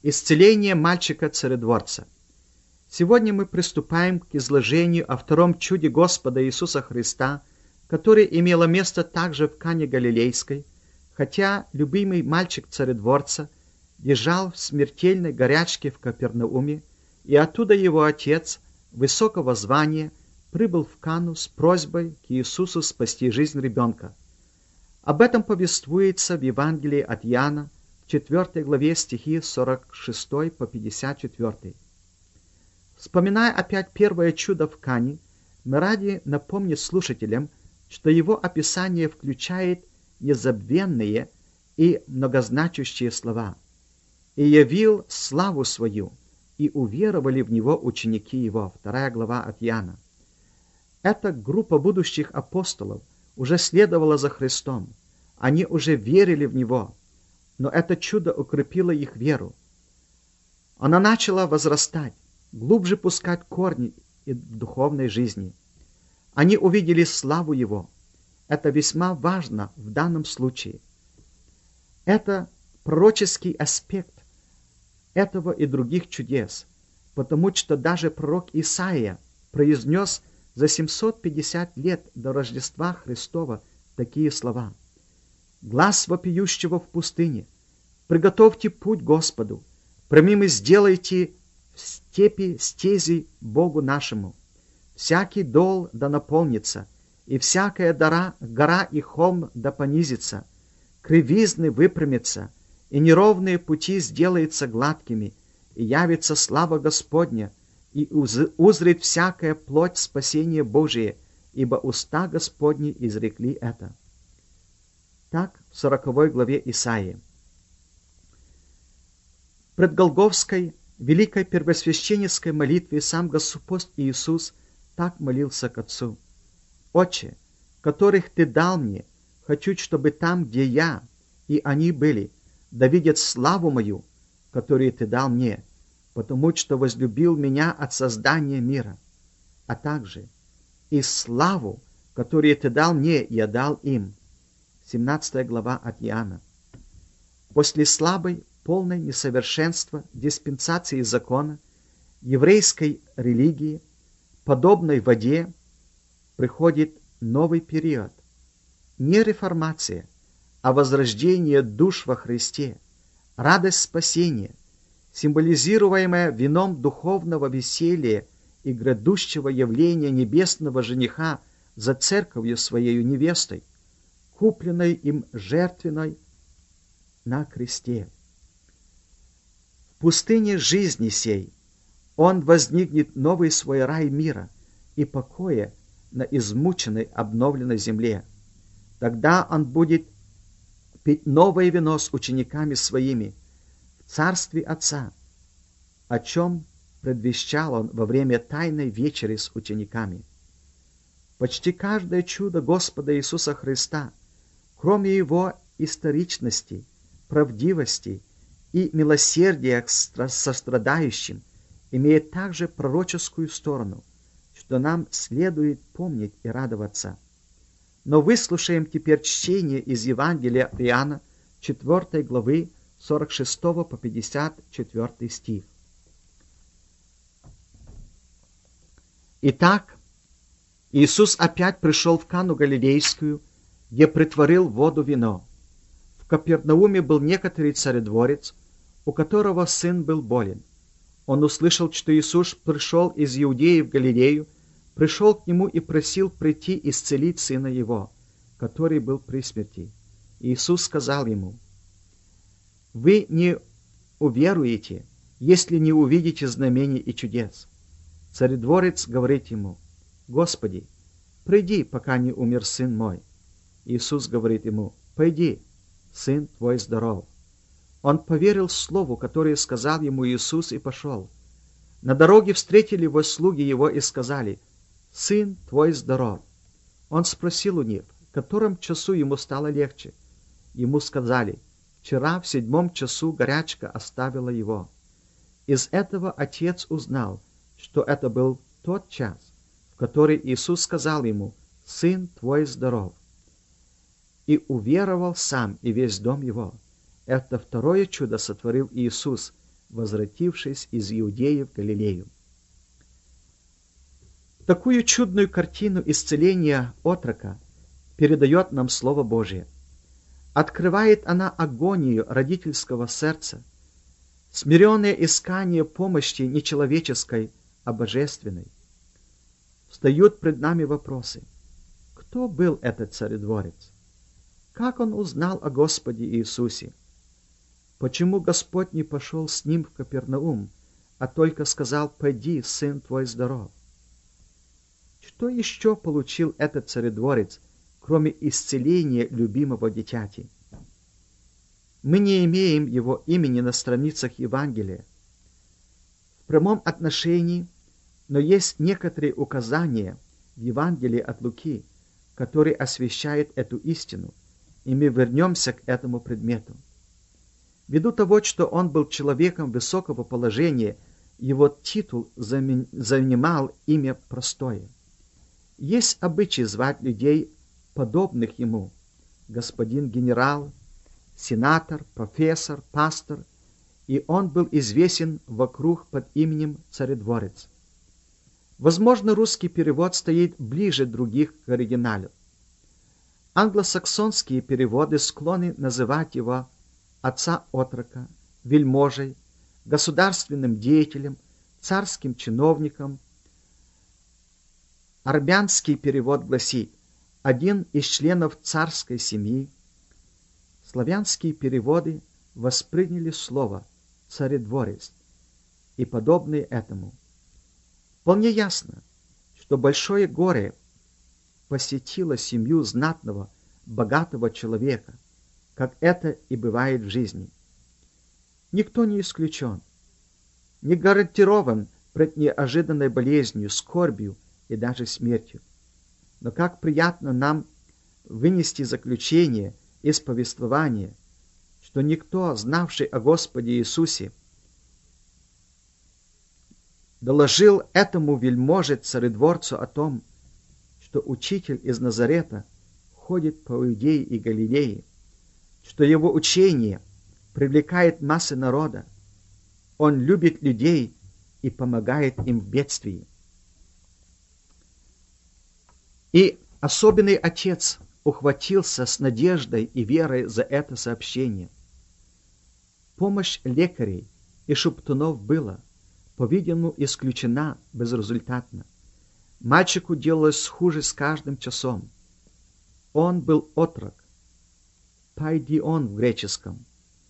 Исцеление мальчика-царедворца. Сегодня мы приступаем к изложению о втором чуде Господа Иисуса Христа, которое имело место также в Кане Галилейской, хотя любимый мальчик-царедворца лежал в смертельной горячке в Капернауме, и оттуда его отец, высокого звания, прибыл в Кану с просьбой к Иисусу спасти жизнь ребенка. Об этом повествуется в Евангелии от Иоанна, в 4 главе стихи 46 по 54. Вспоминая опять первое чудо в Кане, мы ради напомнить слушателям, что его описание включает незабвенные и многозначащие слова. «И явил славу свою, и уверовали в него ученики его». 2 глава от Иоанна. Эта группа будущих апостолов уже следовала за Христом. Они уже верили в него. Но это чудо укрепило их веру. Она начала возрастать, глубже пускать корни в духовной жизни. Они увидели славу Его. Это весьма важно в данном случае. Это пророческий аспект этого и других чудес, потому что даже пророк Исаия произнес за 750 лет до Рождества Христова такие слова: «Глас вопиющего в пустыне, приготовьте путь Господу, прямыми сделайте в степи стези Богу нашему. Всякий дол да наполнится, и всякая гора и холм да понизится, кривизны выпрямятся, и неровные пути сделаются гладкими, и явится слава Господня, и узрит всякая плоть спасение Божие, ибо уста Господни изрекли это». Так в 40 главе Исаии. В предголговской великой первосвященнической молитве сам Господь Иисус так молился к Отцу: «Отче, которых Ты дал мне, хочу, чтобы там, где я, и они были, да видят славу мою, которую Ты дал мне, потому что возлюбил меня от создания мира, а также и славу, которую Ты дал мне, я дал им». 17 глава от Иоанна. После слабой, полной несовершенства диспенсации закона, еврейской религии, подобной воде, приходит новый период. Не реформация, а возрождение душ во Христе, радость спасения, символизируемая вином духовного веселья и грядущего явления небесного жениха за церковью своей невестой, купленной им жертвенной на кресте. В пустыне жизни сей он возникнет новый свой рай мира и покоя на измученной обновленной земле. Тогда он будет пить новое вино с учениками своими в царстве Отца, о чем предвещал он во время тайной вечери с учениками. Почти каждое чудо Господа Иисуса Христа, кроме его историчности, правдивости и милосердия к сострадающим, имеет также пророческую сторону, что нам следует помнить и радоваться. Но выслушаем теперь чтение из Евангелия от Иоанна, 4 главы, 46 по 54 стих. Итак, Иисус опять пришел в Кану Галилейскую, где претворил воду в вино. В Капернауме был некоторый царедворец, у которого сын был болен. Он услышал, что Иисус пришел из Иудеи в Галилею, пришел к нему и просил прийти исцелить сына его, который был при смерти. Иисус сказал ему: «Вы не уверуете, если не увидите знамений и чудес». Царедворец говорит ему: «Господи, приди, пока не умер сын мой». Иисус говорит ему: «Пойди, сын твой здоров». Он поверил слову, которое сказал ему Иисус, и пошел. На дороге встретили его слуги его и сказали: «Сын твой здоров». Он спросил у них, в котором часу ему стало легче. Ему сказали: «Вчера в 7 часу горячка оставила его». Из этого отец узнал, что это был тот час, в который Иисус сказал ему: «Сын твой здоров». И уверовал сам и весь дом его. Это второе чудо сотворил Иисус, возвратившись из Иудеи в Галилею. Такую чудную картину исцеления отрока передает нам Слово Божие. Открывает она агонию родительского сердца, смиренное искание помощи не человеческой, а божественной. Встают пред нами вопросы. Кто был этот царедворец? Как он узнал о Господе Иисусе? Почему Господь не пошел с ним в Капернаум, а только сказал: «Пойди, сын твой здоров»? Что еще получил этот царедворец, кроме исцеления любимого дитяти? Мы не имеем его имени на страницах Евангелия. В прямом отношении, но есть некоторые указания в Евангелии от Луки, которые освещают эту истину, и мы вернемся к этому предмету. Ввиду того, что он был человеком высокого положения, его титул занимал имя простое. Есть обычай звать людей, подобных ему: господин генерал, сенатор, профессор, пастор, и он был известен вокруг под именем царедворец. Возможно, русский перевод стоит ближе других к оригиналу. Англосаксонские переводы склонны называть его отца отрока, вельможей, государственным деятелем, царским чиновником. Армянский перевод гласит: один из членов царской семьи. Славянские переводы восприняли слово «царедворец» и подобные этому. Вполне ясно, что большое горе посетило семью знатного, богатого человека, как это и бывает в жизни. Никто не исключен, не гарантирован пред неожиданной болезнью, скорбью и даже смертью. Но как приятно нам вынести заключение из повествования, что никто, знавший о Господе Иисусе, доложил этому вельможе царедворцу о том, что учитель из Назарета ходит по Иудее и Галилее, что его учение привлекает массы народа, он любит людей и помогает им в бедствии. И особенный отец ухватился с надеждой и верой за это сообщение. Помощь лекарей и шептунов была, по-видимому, исключена безрезультатно. Мальчику делалось хуже с каждым часом. Он был отрок, пайдион в греческом,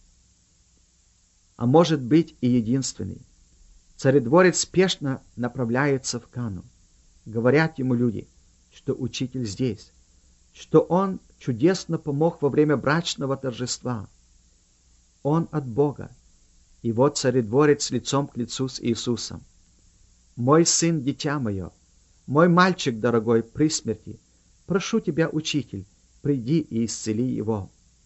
а может быть и единственный. Царедворец спешно направляется в Кану. Говорят ему люди, что учитель здесь, что он чудесно помог во время брачного торжества. Он от Бога. И вот царедворец лицом к лицу с Иисусом. «Мой сын, дитя мое, мой мальчик дорогой при смерти, прошу тебя, учитель, приди и исцели его».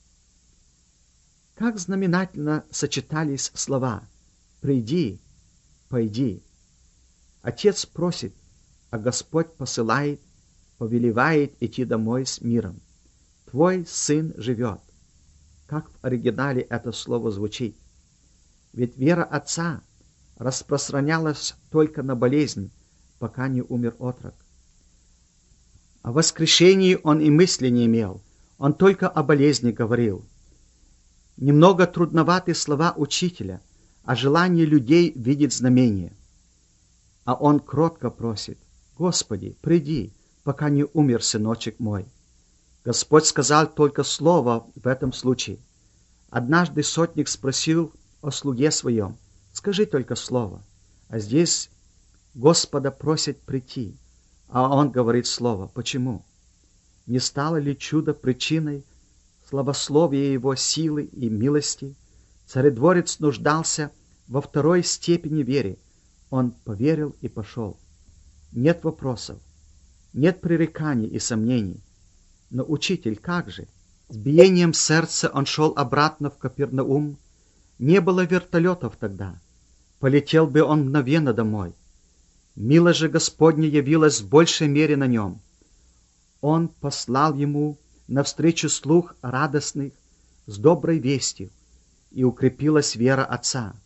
Как знаменательно сочетались слова «приди», «пойди». Отец просит, а Господь посылает, повелевает идти домой с миром. «Твой сын живет». Как в оригинале это слово звучит. Ведь вера отца распространялась только на болезнь, пока не умер отрок. О воскрешении он и мысли не имел, он только о болезни говорил. Немного трудноваты слова учителя, о желании людей видеть знамения. А он кротко просит: «Господи, приди, пока не умер сыночек мой». Господь сказал только слово в этом случае. Однажды сотник спросил о слуге своем: «Скажи только слово». А здесь Господа просит прийти, а он говорит слово. Почему? Не стало ли чудо причиной славословия его силы и милости? Царедворец нуждался во второй степени веры. Он поверил и пошел. Нет вопросов, нет пререканий и сомнений. Но учитель, как же? С биением сердца он шел обратно в Капернаум. Не было вертолетов тогда. Полетел бы он мгновенно домой. Милость же Господня явилась в большей мере на нем. Он послал ему навстречу слух радостных с доброй вестью, и укрепилась вера отца.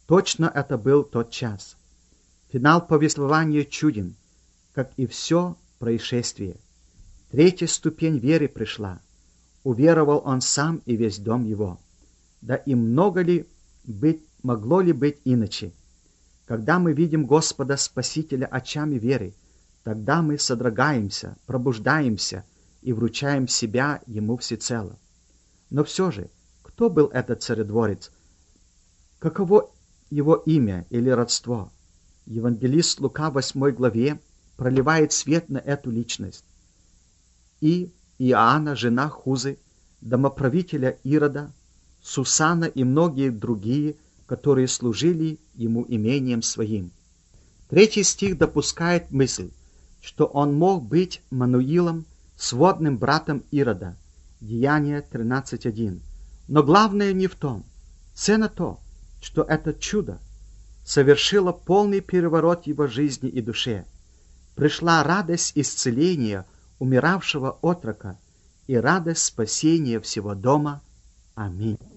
Точно это был тот час. Финал повествования чуден, как и все происшествие. Третья ступень веры пришла. Уверовал он сам и весь дом его. Да и могло ли быть иначе? Когда мы видим Господа Спасителя очами веры, тогда мы содрогаемся, пробуждаемся и вручаем себя Ему всецело. Но все же, кто был этот царедворец? Каково его имя или родство? Евангелист Лука в 8 главе проливает свет на эту личность. И Иоанна, жена Хузы, домоправителя Ирода, Сусана и многие другие, которые служили ему имением своим. 3 стих допускает мысль, что он мог быть Мануилом, сводным братом Ирода. Деяния 13:1. Но главное не в том. Ценно то, что это чудо совершило полный переворот в его жизни и душе. Пришла радость исцеления умиравшего отрока и радость спасения всего дома. Аминь.